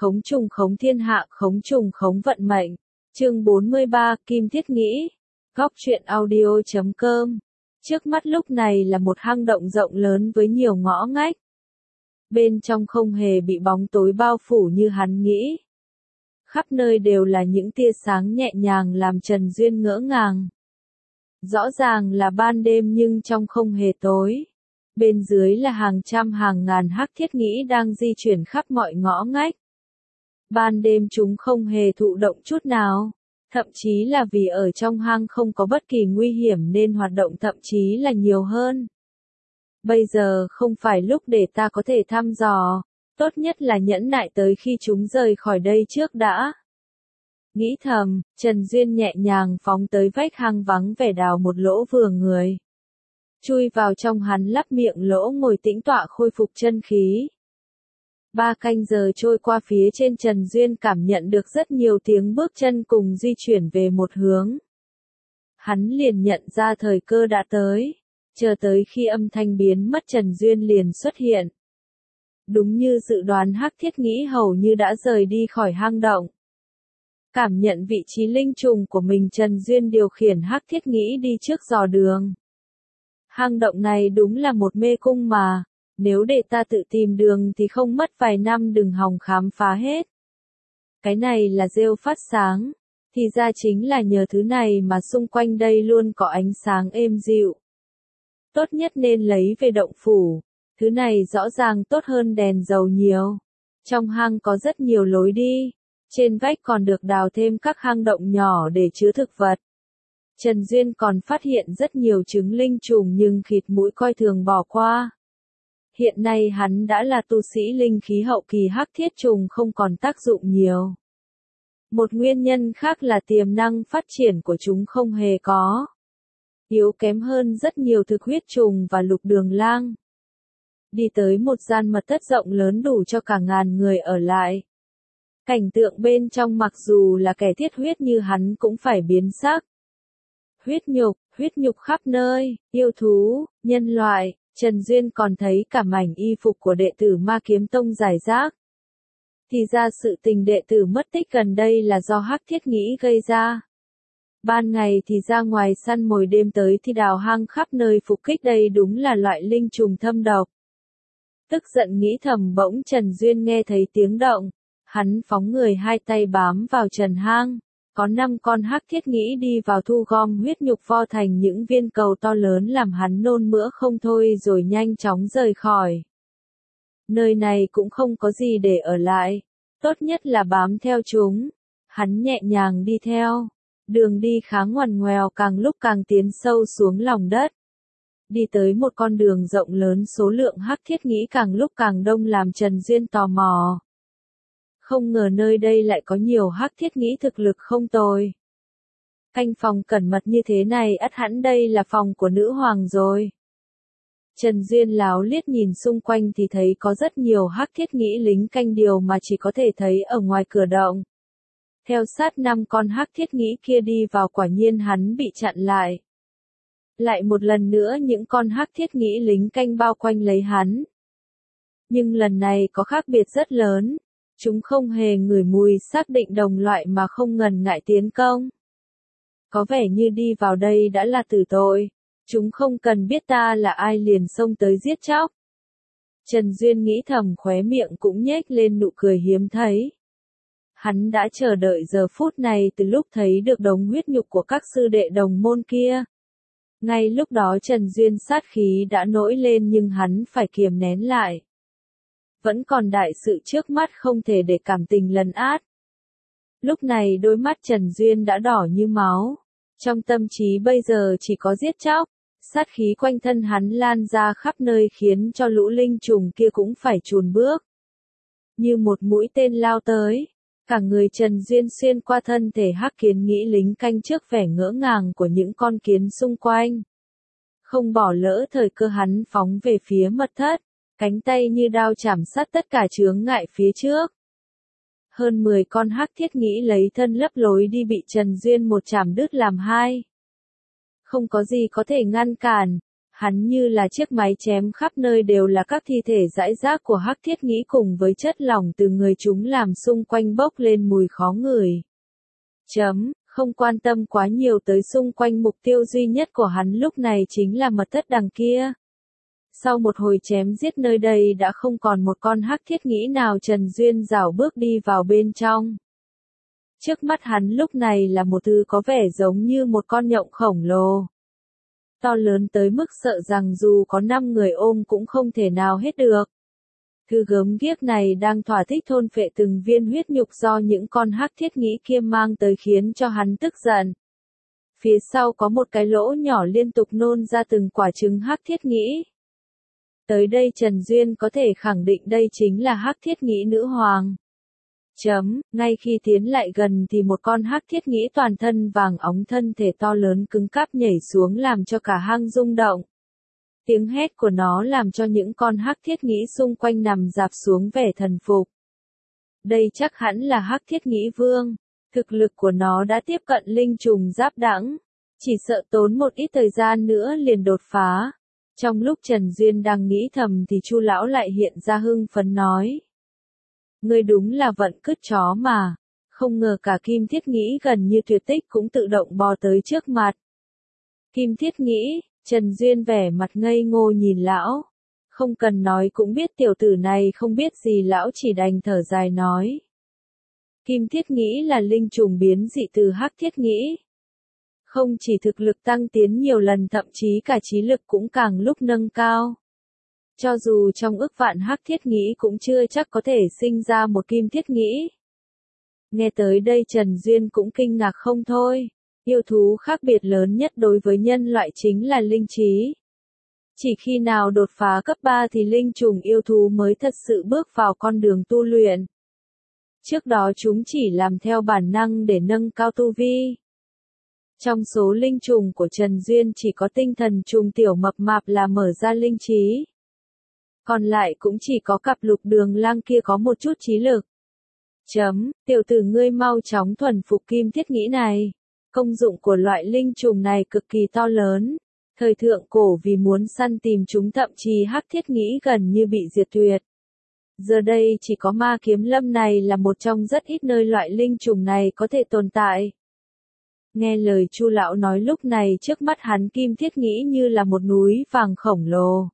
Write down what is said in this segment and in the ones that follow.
khống trùng khống thiên hạ, khống trùng khống vận mệnh. Chương 43, Kim Thiết Nghĩ. Góc truyện audio.com. Trước mắt lúc này là một hang động rộng lớn với nhiều ngõ ngách. Bên trong không hề bị bóng tối bao phủ như hắn nghĩ. Khắp nơi đều là những tia sáng nhẹ nhàng làm Trần Duyên ngỡ ngàng. Rõ ràng là ban đêm nhưng trong không hề tối. Bên dưới là hàng trăm hàng ngàn hắc thiết nghĩ đang di chuyển khắp mọi ngõ ngách. Ban đêm chúng không hề thụ động chút nào. Thậm chí là vì ở trong hang không có bất kỳ nguy hiểm nên hoạt động thậm chí là nhiều hơn. Bây giờ không phải lúc để ta có thể thăm dò, tốt nhất là nhẫn nại tới khi chúng rời khỏi đây trước đã. Nghĩ thầm, Trần Duyên nhẹ nhàng phóng tới vách hang vắng vẻ đào một lỗ vừa người. Chui vào trong hắn lắp miệng lỗ ngồi tĩnh tọa khôi phục chân khí. 3 canh giờ trôi qua phía trên Trần Duyên cảm nhận được rất nhiều tiếng bước chân cùng di chuyển về một hướng. Hắn liền nhận ra thời cơ đã tới. Chờ tới khi âm thanh biến mất Trần Duyên liền xuất hiện. Đúng như dự đoán hắc thiết nghĩ hầu như đã rời đi khỏi hang động. Cảm nhận vị trí linh trùng của mình Trần Duyên điều khiển hắc thiết nghĩ đi trước dò đường. Hang động này đúng là một mê cung mà, nếu để ta tự tìm đường thì không mất vài năm đừng hòng khám phá hết. Cái này là rêu phát sáng, thì ra chính là nhờ thứ này mà xung quanh đây luôn có ánh sáng êm dịu. Tốt nhất nên lấy về động phủ, thứ này rõ ràng tốt hơn đèn dầu nhiều. Trong hang có rất nhiều lối đi, trên vách còn được đào thêm các hang động nhỏ để chứa thực vật. Trần Duyên còn phát hiện rất nhiều trứng linh trùng nhưng khịt mũi coi thường bỏ qua. Hiện nay hắn đã là tu sĩ linh khí hậu kỳ hắc thiết trùng không còn tác dụng nhiều. Một nguyên nhân khác là tiềm năng phát triển của chúng không hề có. Yếu kém hơn rất nhiều thực huyết trùng và lục đường lang. Đi tới một gian mật thất rộng lớn đủ cho cả ngàn người ở lại. Cảnh tượng bên trong mặc dù là kẻ thiết huyết như hắn cũng phải biến sắc. Huyết nhục khắp nơi, yêu thú, nhân loại, Trần Duyên còn thấy cả mảnh y phục của đệ tử Ma Kiếm Tông rải rác. Thì ra sự tình đệ tử mất tích gần đây là do hắc thiết nghĩ gây ra. Ban ngày thì ra ngoài săn mồi, đêm tới thì đào hang khắp nơi phục kích, đây đúng là loại linh trùng thâm độc. Tức giận nghĩ thầm bỗng Trần Duyên nghe thấy tiếng động. Hắn phóng người hai tay bám vào trần hang. Có 5 con hắc thiết nghĩ đi vào thu gom huyết nhục vo thành những viên cầu to lớn làm hắn nôn mửa không thôi rồi nhanh chóng rời khỏi. Nơi này cũng không có gì để ở lại. Tốt nhất là bám theo chúng. Hắn nhẹ nhàng đi theo. Đường đi khá ngoằn ngoèo, càng lúc càng tiến sâu xuống lòng đất. Đi tới một con đường rộng lớn, số lượng hắc thiết nghĩ càng lúc càng đông làm Trần Duyên tò mò. Không ngờ nơi đây lại có nhiều hắc thiết nghĩ thực lực không tồi. Canh phòng cẩn mật như thế này ắt hẳn đây là phòng của nữ hoàng rồi. Trần Duyên láo liếc nhìn xung quanh thì thấy có rất nhiều hắc thiết nghĩ lính canh điều mà chỉ có thể thấy ở ngoài cửa động. Theo sát 5 con hắc thiết nghĩ kia đi vào, quả nhiên hắn bị chặn lại. Lại một lần nữa những con hắc thiết nghĩ lính canh bao quanh lấy hắn. Nhưng lần này có khác biệt rất lớn. Chúng không hề ngửi mùi xác định đồng loại mà không ngần ngại tiến công. Có vẻ như đi vào đây đã là tử tội. Chúng không cần biết ta là ai liền xông tới giết chóc. Trần Duyên nghĩ thầm, khóe miệng cũng nhếch lên nụ cười hiếm thấy. Hắn đã chờ đợi giờ phút này từ lúc thấy được đống huyết nhục của các sư đệ đồng môn kia. Ngay lúc đó Trần Duyên sát khí đã nổi lên nhưng hắn phải kiềm nén lại. Vẫn còn đại sự trước mắt không thể để cảm tình lấn át. Lúc này đôi mắt Trần Duyên đã đỏ như máu. Trong tâm trí bây giờ chỉ có giết chóc. Sát khí quanh thân hắn lan ra khắp nơi khiến cho lũ linh trùng kia cũng phải chùn bước. Như một mũi tên lao tới. Cả người Trần Duyên xuyên qua thân thể hắc kiến nghĩ lính canh trước vẻ ngỡ ngàng của những con kiến xung quanh. Không bỏ lỡ thời cơ hắn phóng về phía mật thất. Cánh tay như đao chảm sát tất cả chướng ngại phía trước. Hơn 10 con hắc thiết nghĩ lấy thân lấp lối đi bị Trần Duyên một chảm đứt làm hai. Không có gì có thể ngăn cản. Hắn như là chiếc máy chém khắp nơi đều là các thi thể rải rác của Hắc Thiết Nghĩ cùng với chất lỏng từ người chúng làm xung quanh bốc lên mùi khó ngửi. Không quan tâm quá nhiều tới xung quanh, mục tiêu duy nhất của hắn lúc này chính là mật thất đằng kia. Sau một hồi chém giết nơi đây đã không còn một con Hắc Thiết Nghĩ nào, Trần Duyên rảo bước đi vào bên trong. Trước mắt hắn lúc này là một thứ có vẻ giống như một con nhộng khổng lồ. To lớn tới mức sợ rằng dù có 5 người ôm cũng không thể nào hết được. Thứ gớm ghiếc này đang thỏa thích thôn phệ từng viên huyết nhục do những con Hắc Thiết Nghĩ kia mang tới, khiến cho hắn tức giận. Phía sau có một cái lỗ nhỏ liên tục nôn ra từng quả trứng Hắc Thiết Nghĩ. Tới đây Trần Duyên có thể khẳng định đây chính là Hắc Thiết Nghĩ nữ hoàng. Ngay khi tiến lại gần thì một con Hắc Thiết Nghĩ toàn thân vàng óng, thân thể to lớn cứng cáp nhảy xuống làm cho cả hang rung động. Tiếng hét của nó làm cho những con Hắc Thiết Nghĩ xung quanh nằm rạp xuống vẻ thần phục. Đây chắc hẳn là Hắc Thiết Nghĩ vương. Thực lực của nó đã tiếp cận linh trùng giáp đẳng. Chỉ sợ tốn một ít thời gian nữa liền đột phá. Trong lúc Trần Duyên đang nghĩ thầm thì Chu lão lại hiện ra hưng phấn nói. Ngươi đúng là vận cứt chó mà. Không ngờ cả Kim Thiết Nghĩ gần như tuyệt tích cũng tự động bò tới trước mặt. Kim Thiết Nghĩ, Trần Duyên vẻ mặt ngây ngô nhìn lão. Không cần nói cũng biết tiểu tử này không biết gì, lão chỉ đành thở dài nói. Kim Thiết Nghĩ là linh trùng biến dị từ Hắc Thiết Nghĩ. Không chỉ thực lực tăng tiến nhiều lần, thậm chí cả trí lực cũng càng lúc nâng cao. Cho dù trong ức vạn Hắc Thiết Nghĩ cũng chưa chắc có thể sinh ra một Kim Thiết Nghĩ. Nghe tới đây Trần Duyên cũng kinh ngạc không thôi. Yêu thú khác biệt lớn nhất đối với nhân loại chính là linh trí. Chỉ khi nào đột phá cấp 3 thì linh trùng yêu thú mới thật sự bước vào con đường tu luyện. Trước đó chúng chỉ làm theo bản năng để nâng cao tu vi. Trong số linh trùng của Trần Duyên chỉ có tinh thần trùng tiểu mập mạp là mở ra linh trí. Còn lại cũng chỉ có cặp lục đường lang kia có một chút trí lực. Tiểu tử ngươi mau chóng thuần phục Kim Thiết Nghĩ này. Công dụng của loại linh trùng này cực kỳ to lớn. Thời thượng cổ vì muốn săn tìm chúng thậm chí Hắc Thiết Nghĩ gần như bị diệt tuyệt. Giờ đây chỉ có Ma Kiếm Lâm này là một trong rất ít nơi loại linh trùng này có thể tồn tại. Nghe lời Chu lão nói lúc này trước mắt hắn Kim Thiết Nghĩ như là một núi vàng khổng lồ.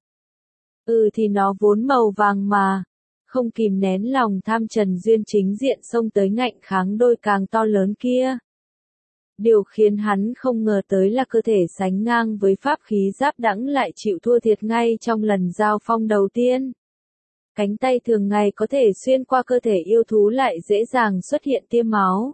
Thì nó vốn màu vàng mà. Không kìm nén lòng tham, Trần Duyên chính diện xông tới ngạnh kháng đôi càng to lớn kia. Điều khiến hắn không ngờ tới là cơ thể sánh ngang với pháp khí giáp đẳng lại chịu thua thiệt ngay trong lần giao phong đầu tiên. Cánh tay thường ngày có thể xuyên qua cơ thể yêu thú lại dễ dàng xuất hiện tia máu.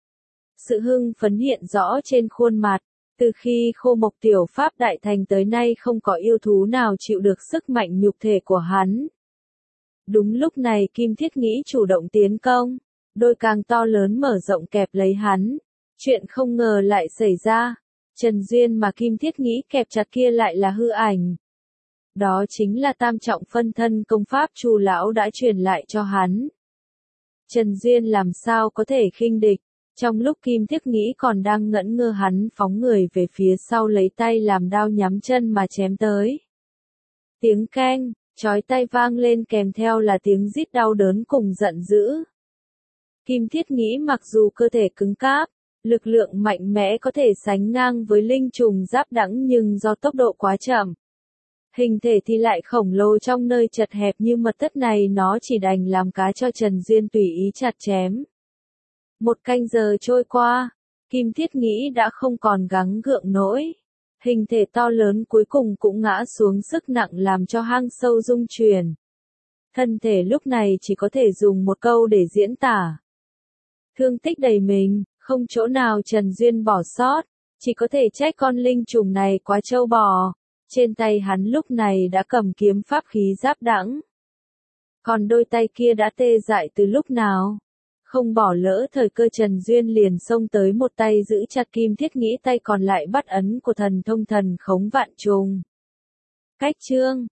Sự hưng phấn hiện rõ trên khuôn mặt. Từ khi Khô Mộc Tiểu Pháp đại thành tới nay không có yêu thú nào chịu được sức mạnh nhục thể của hắn. Đúng lúc này Kim Thiết Nghĩ chủ động tiến công. Đôi càng to lớn mở rộng kẹp lấy hắn. Chuyện không ngờ lại xảy ra. Trần Duyên mà Kim Thiết Nghĩ kẹp chặt kia lại là hư ảnh. Đó chính là tam trọng phân thân công pháp Chu lão đã truyền lại cho hắn. Trần Duyên làm sao có thể khinh địch. Trong lúc Kim Thiết Nghĩ còn đang ngẩn ngơ, hắn phóng người về phía sau lấy tay làm đao nhắm chân mà chém tới. Tiếng keng, chói tai vang lên kèm theo là tiếng rít đau đớn cùng giận dữ. Kim Thiết Nghĩ mặc dù cơ thể cứng cáp, lực lượng mạnh mẽ có thể sánh ngang với linh trùng giáp đẳng nhưng do tốc độ quá chậm. Hình thể thì lại khổng lồ, trong nơi chật hẹp như mật thất này nó chỉ đành làm cá cho Trần Duyên tùy ý chặt chém. 1 canh giờ trôi qua, Kim Thiết Nghĩ đã không còn gắng gượng nổi. Hình thể to lớn cuối cùng cũng ngã xuống, sức nặng làm cho hang sâu rung chuyển. Thân thể lúc này chỉ có thể dùng một câu để diễn tả. Thương tích đầy mình, không chỗ nào Trần Duyên bỏ sót, chỉ có thể trách con linh trùng này quá trâu bò. Trên tay hắn lúc này đã cầm kiếm pháp khí giáp đẳng. Còn đôi tay kia đã tê dại từ lúc nào? Không bỏ lỡ thời cơ, Trần Duyên liền xông tới một tay giữ chặt Kim Thiết Nghĩ, tay còn lại bắt ấn của thần thông thần khống vạn trùng. Cách chương